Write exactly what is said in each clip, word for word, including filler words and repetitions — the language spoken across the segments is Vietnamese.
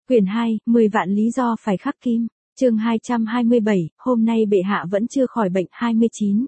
Quyển hai, mười vạn lý do phải khắc kim. Chương hai trăm hai mươi bảy, hôm nay bệ hạ vẫn chưa khỏi bệnh. hai mươi chín.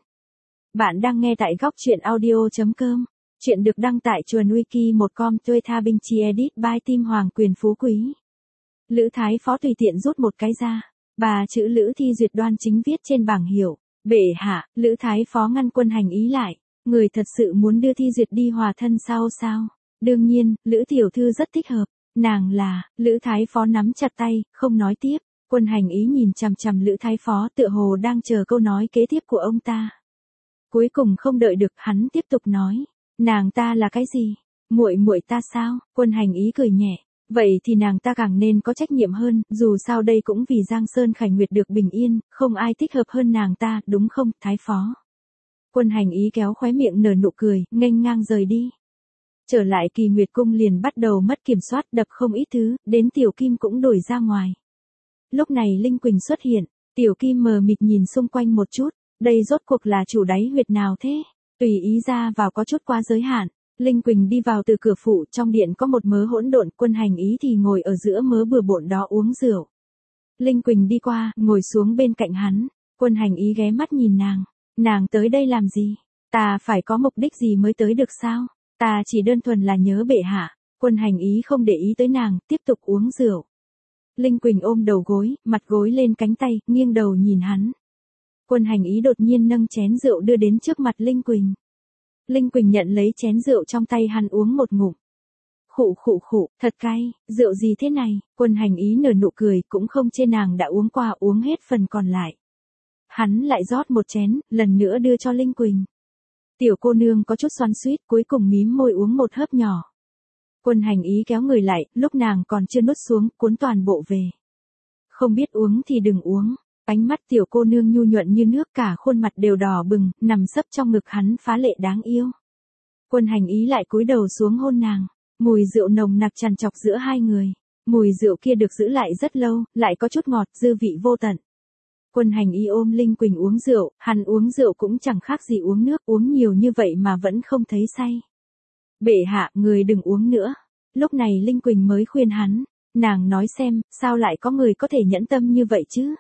Bạn đang nghe tại góc truyện audio chấm com. Chuyện được đăng tại chuồn wiki một com tuê tha binh chi edit by Tim Hoàng Quyền Phú Quý. Lữ Thái Phó tùy tiện rút một cái ra. Bà chữ Lữ Thi Duyệt đoan chính viết trên bảng hiệu. Bệ hạ, Lữ Thái Phó ngăn Quân Hành Ý lại. Người thật sự muốn đưa Thi Duyệt đi hòa thân sao sao? Đương nhiên, Lữ Tiểu Thư rất thích hợp. Nàng là, Lữ Thái Phó nắm chặt tay, không nói tiếp. Quân Hành Ý nhìn chằm chằm Lữ Thái Phó tựa hồ đang chờ câu nói kế tiếp của ông ta. Cuối cùng không đợi được, hắn tiếp tục nói. Nàng ta là cái gì? Muội muội ta sao? Quân Hành Ý cười nhẹ. Vậy thì nàng ta càng nên có trách nhiệm hơn, dù sao đây cũng vì Giang Sơn Khải Nguyệt được bình yên, không ai thích hợp hơn nàng ta, đúng không, Thái Phó? Quân Hành Ý kéo khóe miệng nở nụ cười, nghênh ngang rời đi. Trở lại Kỳ Nguyệt Cung liền bắt đầu mất kiểm soát, đập không ít thứ, đến Tiểu Kim cũng đổi ra ngoài. Lúc này Linh Quỳnh xuất hiện, Tiểu Kim mờ mịt nhìn xung quanh một chút, đây rốt cuộc là chủ đáy huyệt nào thế? Tùy ý ra vào có chút quá giới hạn. Linh Quỳnh đi vào từ cửa phụ, trong điện có một mớ hỗn độn, Quân Hành Ý thì ngồi ở giữa mớ bừa bộn đó uống rượu. Linh Quỳnh đi qua, ngồi xuống bên cạnh hắn, Quân Hành Ý ghé mắt nhìn nàng, nàng tới đây làm gì? Ta phải có mục đích gì mới tới được sao? Ta chỉ đơn thuần là nhớ bệ hạ. Quân Hành Ý không để ý tới nàng, tiếp tục uống rượu. Linh Quỳnh ôm đầu gối, mặt gối lên cánh tay, nghiêng đầu nhìn hắn. Quân Hành Ý đột nhiên nâng chén rượu đưa đến trước mặt Linh Quỳnh. Linh Quỳnh nhận lấy chén rượu trong tay hắn uống một ngụm. Khụ khụ khụ, thật cay, rượu gì thế này? Quân Hành Ý nở nụ cười, cũng không chê nàng đã uống qua, uống hết phần còn lại. Hắn lại rót một chén, lần nữa đưa cho Linh Quỳnh. Tiểu cô nương có chút xoắn xuýt, cuối cùng mím môi uống một hớp nhỏ. Quân Hành Ý kéo người lại, lúc nàng còn chưa nuốt xuống, cuốn toàn bộ về. Không biết uống thì đừng uống. Ánh mắt tiểu cô nương nhu nhuận như nước, cả khuôn mặt đều đỏ bừng, nằm sấp trong ngực hắn phá lệ đáng yêu. Quân Hành Ý lại cúi đầu xuống hôn nàng, mùi rượu nồng nặc tràn trọc giữa hai người. Mùi rượu kia được giữ lại rất lâu, lại có chút ngọt, dư vị vô tận. Quân Hành Ý ôm Linh Quỳnh uống rượu, hắn uống rượu cũng chẳng khác gì uống nước, uống nhiều như vậy mà vẫn không thấy say. Bệ hạ, người đừng uống nữa. Lúc này Linh Quỳnh mới khuyên hắn, nàng nói xem, sao lại có người có thể nhẫn tâm như vậy chứ?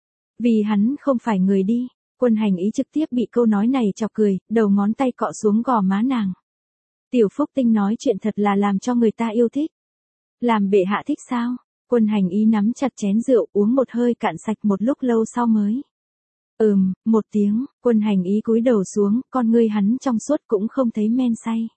Vì hắn không phải người đi. Quân Hành Ý trực tiếp bị câu nói này chọc cười, đầu ngón tay cọ xuống gò má nàng. Tiểu Phúc Tinh nói chuyện thật là làm cho người ta yêu thích. Làm bệ hạ thích sao? Quân Hành Ý nắm chặt chén rượu, uống một hơi cạn sạch, một lúc lâu sau mới. Ừm, một tiếng. Quân Hành Ý cúi đầu xuống, con ngươi hắn trong suốt cũng không thấy men say.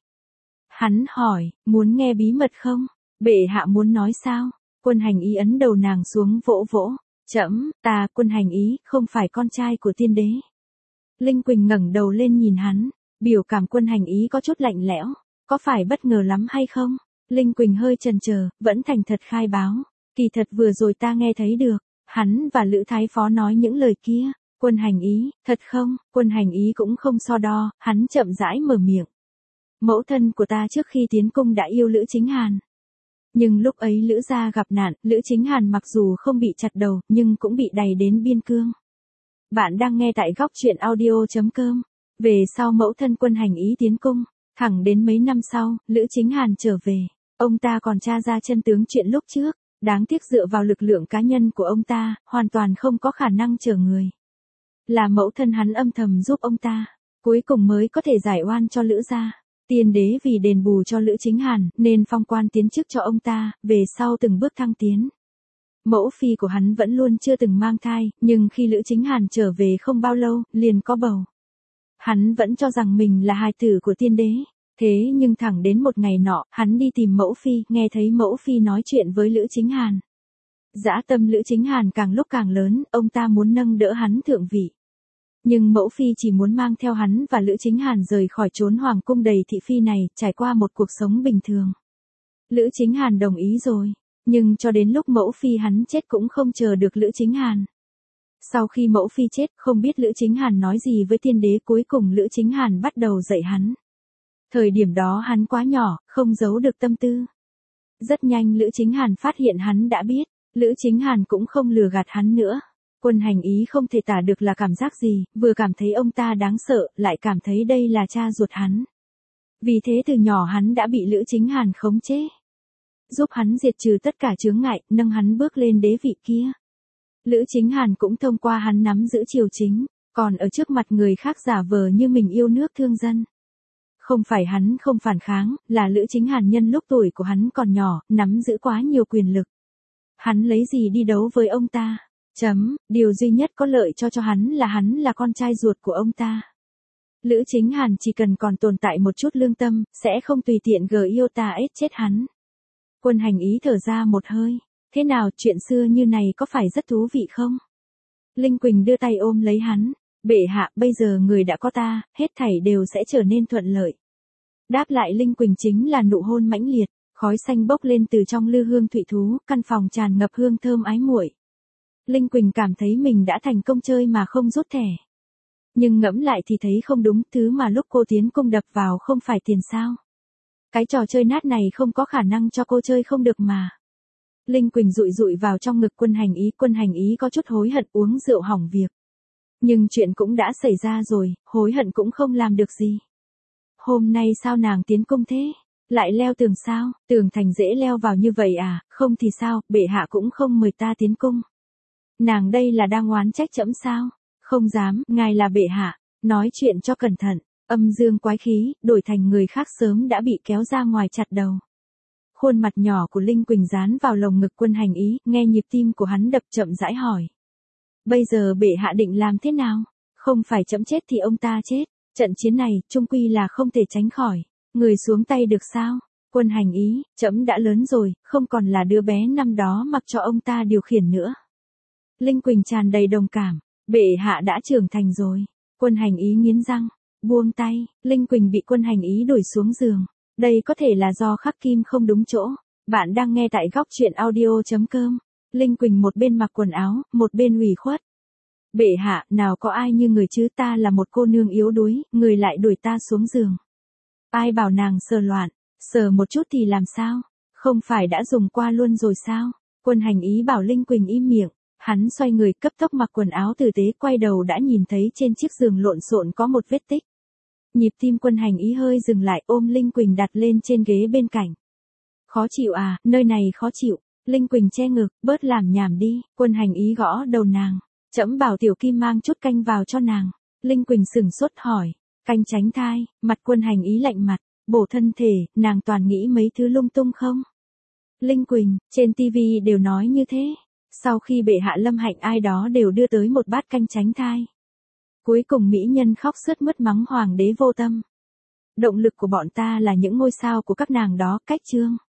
Hắn hỏi, muốn nghe bí mật không? Bệ hạ muốn nói sao? Quân Hành Ý ấn đầu nàng xuống vỗ vỗ. Chậm, ta, Quân Hành Ý, không phải con trai của tiên đế. Linh Quỳnh ngẩng đầu lên nhìn hắn, biểu cảm Quân Hành Ý có chút lạnh lẽo, có phải bất ngờ lắm hay không? Linh Quỳnh hơi chần chờ, vẫn thành thật khai báo, kỳ thật vừa rồi ta nghe thấy được, hắn và Lữ Thái Phó nói những lời kia. Quân Hành Ý, thật không? Quân Hành Ý cũng không so đo, hắn chậm rãi mở miệng. Mẫu thân của ta trước khi tiến cung đã yêu Lữ Chính Hàn. Nhưng lúc ấy Lữ gia gặp nạn, Lữ Chính Hàn mặc dù không bị chặt đầu, nhưng cũng bị đày đến biên cương. Bạn đang nghe tại góc truyện audio chấm com. Về sau mẫu thân Quân Hành Ý tiến cung, thẳng đến mấy năm sau, Lữ Chính Hàn trở về. Ông ta còn tra ra chân tướng chuyện lúc trước, đáng tiếc dựa vào lực lượng cá nhân của ông ta, hoàn toàn không có khả năng chở người. Là mẫu thân hắn âm thầm giúp ông ta, cuối cùng mới có thể giải oan cho Lữ gia. Tiên đế vì đền bù cho Lữ Chính Hàn, nên phong quan tiến chức cho ông ta, về sau từng bước thăng tiến. Mẫu phi của hắn vẫn luôn chưa từng mang thai, nhưng khi Lữ Chính Hàn trở về không bao lâu, liền có bầu. Hắn vẫn cho rằng mình là hài tử của tiên đế. Thế nhưng thẳng đến một ngày nọ, hắn đi tìm mẫu phi, nghe thấy mẫu phi nói chuyện với Lữ Chính Hàn. Dã tâm Lữ Chính Hàn càng lúc càng lớn, ông ta muốn nâng đỡ hắn thượng vị. Nhưng mẫu phi chỉ muốn mang theo hắn và Lữ Chính Hàn rời khỏi chốn hoàng cung đầy thị phi này, trải qua một cuộc sống bình thường. Lữ Chính Hàn đồng ý rồi, nhưng cho đến lúc mẫu phi hắn chết cũng không chờ được Lữ Chính Hàn. Sau khi mẫu phi chết, không biết Lữ Chính Hàn nói gì với tiên đế, cuối cùng Lữ Chính Hàn bắt đầu dạy hắn. Thời điểm đó hắn quá nhỏ, không giấu được tâm tư. Rất nhanh Lữ Chính Hàn phát hiện hắn đã biết, Lữ Chính Hàn cũng không lừa gạt hắn nữa. Quân Hành Ý không thể tả được là cảm giác gì, vừa cảm thấy ông ta đáng sợ, lại cảm thấy đây là cha ruột hắn. Vì thế từ nhỏ hắn đã bị Lữ Chính Hàn khống chế. giúp hắn diệt trừ tất cả chướng ngại, nâng hắn bước lên đế vị kia. Lữ Chính Hàn cũng thông qua hắn nắm giữ triều chính, còn ở trước mặt người khác giả vờ như mình yêu nước thương dân. Không phải hắn không phản kháng, là Lữ Chính Hàn nhân lúc tuổi của hắn còn nhỏ, nắm giữ quá nhiều quyền lực. Hắn lấy gì đi đấu với ông ta? Chấm, điều duy nhất có lợi cho cho hắn là hắn là con trai ruột của ông ta. Lữ Chính Hàn chỉ cần còn tồn tại một chút lương tâm, sẽ không tùy tiện gờ yêu ta ết chết hắn. Quân Hành Ý thở ra một hơi. Thế nào, chuyện xưa như này có phải rất thú vị không? Linh Quỳnh đưa tay ôm lấy hắn. Bệ hạ, bây giờ người đã có ta, hết thảy đều sẽ trở nên thuận lợi. Đáp lại Linh Quỳnh chính là nụ hôn mãnh liệt, khói xanh bốc lên từ trong lư hương thụy thú, căn phòng tràn ngập hương thơm ái muội. Linh Quỳnh cảm thấy mình đã thành công chơi mà không rút thẻ. Nhưng ngẫm lại thì thấy không đúng, thứ mà lúc cô tiến cung đập vào không phải tiền sao. Cái trò chơi nát này không có khả năng cho cô chơi không được mà. Linh Quỳnh dụi dụi vào trong ngực Quân Hành Ý, Quân Hành Ý có chút hối hận uống rượu hỏng việc. Nhưng chuyện cũng đã xảy ra rồi, hối hận cũng không làm được gì. Hôm nay sao nàng tiến cung thế? Lại leo tường sao? Tường thành dễ leo vào như vậy à? Không thì sao, bệ hạ cũng không mời ta tiến cung. Nàng đây là đang oán trách trẫm sao? Không dám, ngài là bệ hạ. Nói chuyện cho cẩn thận, âm dương quái khí, đổi thành người khác sớm đã bị kéo ra ngoài chặt đầu. Khuôn mặt nhỏ của Linh Quỳnh dán vào lồng ngực Quân Hành Ý, nghe nhịp tim của hắn đập chậm rãi hỏi. Bây giờ bệ hạ định làm thế nào? Không phải trẫm chết thì ông ta chết. Trận chiến này, chung quy là không thể tránh khỏi. Người xuống tay được sao? Quân Hành Ý, trẫm đã lớn rồi, không còn là đứa bé năm đó mặc cho ông ta điều khiển nữa. Linh Quỳnh tràn đầy đồng cảm. Bệ hạ đã trưởng thành rồi. Quân Hành Ý nghiến răng, buông tay. Linh Quỳnh bị Quân Hành Ý đuổi xuống giường. Đây có thể là do khắc kim không đúng chỗ. Bạn đang nghe tại góc truyện audio chấm com. Linh Quỳnh một bên mặc quần áo, một bên ủy khuất. Bệ hạ, nào có ai như người chứ, ta là một cô nương yếu đuối, người lại đuổi ta xuống giường. Ai bảo nàng sờ loạn, sờ một chút thì làm sao? Không phải đã dùng qua luôn rồi sao? Quân Hành Ý bảo Linh Quỳnh im miệng. Hắn xoay người cấp tốc mặc quần áo tử tế, quay đầu đã nhìn thấy trên chiếc giường lộn xộn có một vết tích. Nhịp tim Quân Hành Ý hơi dừng lại, ôm Linh Quỳnh đặt lên trên ghế bên cạnh. Khó chịu à, nơi này khó chịu. Linh Quỳnh che ngực, bớt làm nhảm đi. Quân Hành Ý gõ đầu nàng. Trẫm bảo Tiểu Kim mang chút canh vào cho nàng. Linh Quỳnh sửng sốt hỏi. Canh tránh thai? Mặt Quân Hành Ý lạnh mặt. Bổ thân thể, nàng toàn nghĩ mấy thứ lung tung không? Linh Quỳnh, trên tivi đều nói như thế. Sau khi bệ hạ lâm hạnh ai đó đều đưa tới một bát canh tránh thai. Cuối cùng mỹ nhân khóc sướt mướt mắng hoàng đế vô tâm. Động lực của bọn ta là những ngôi sao của các nàng đó, cách chương.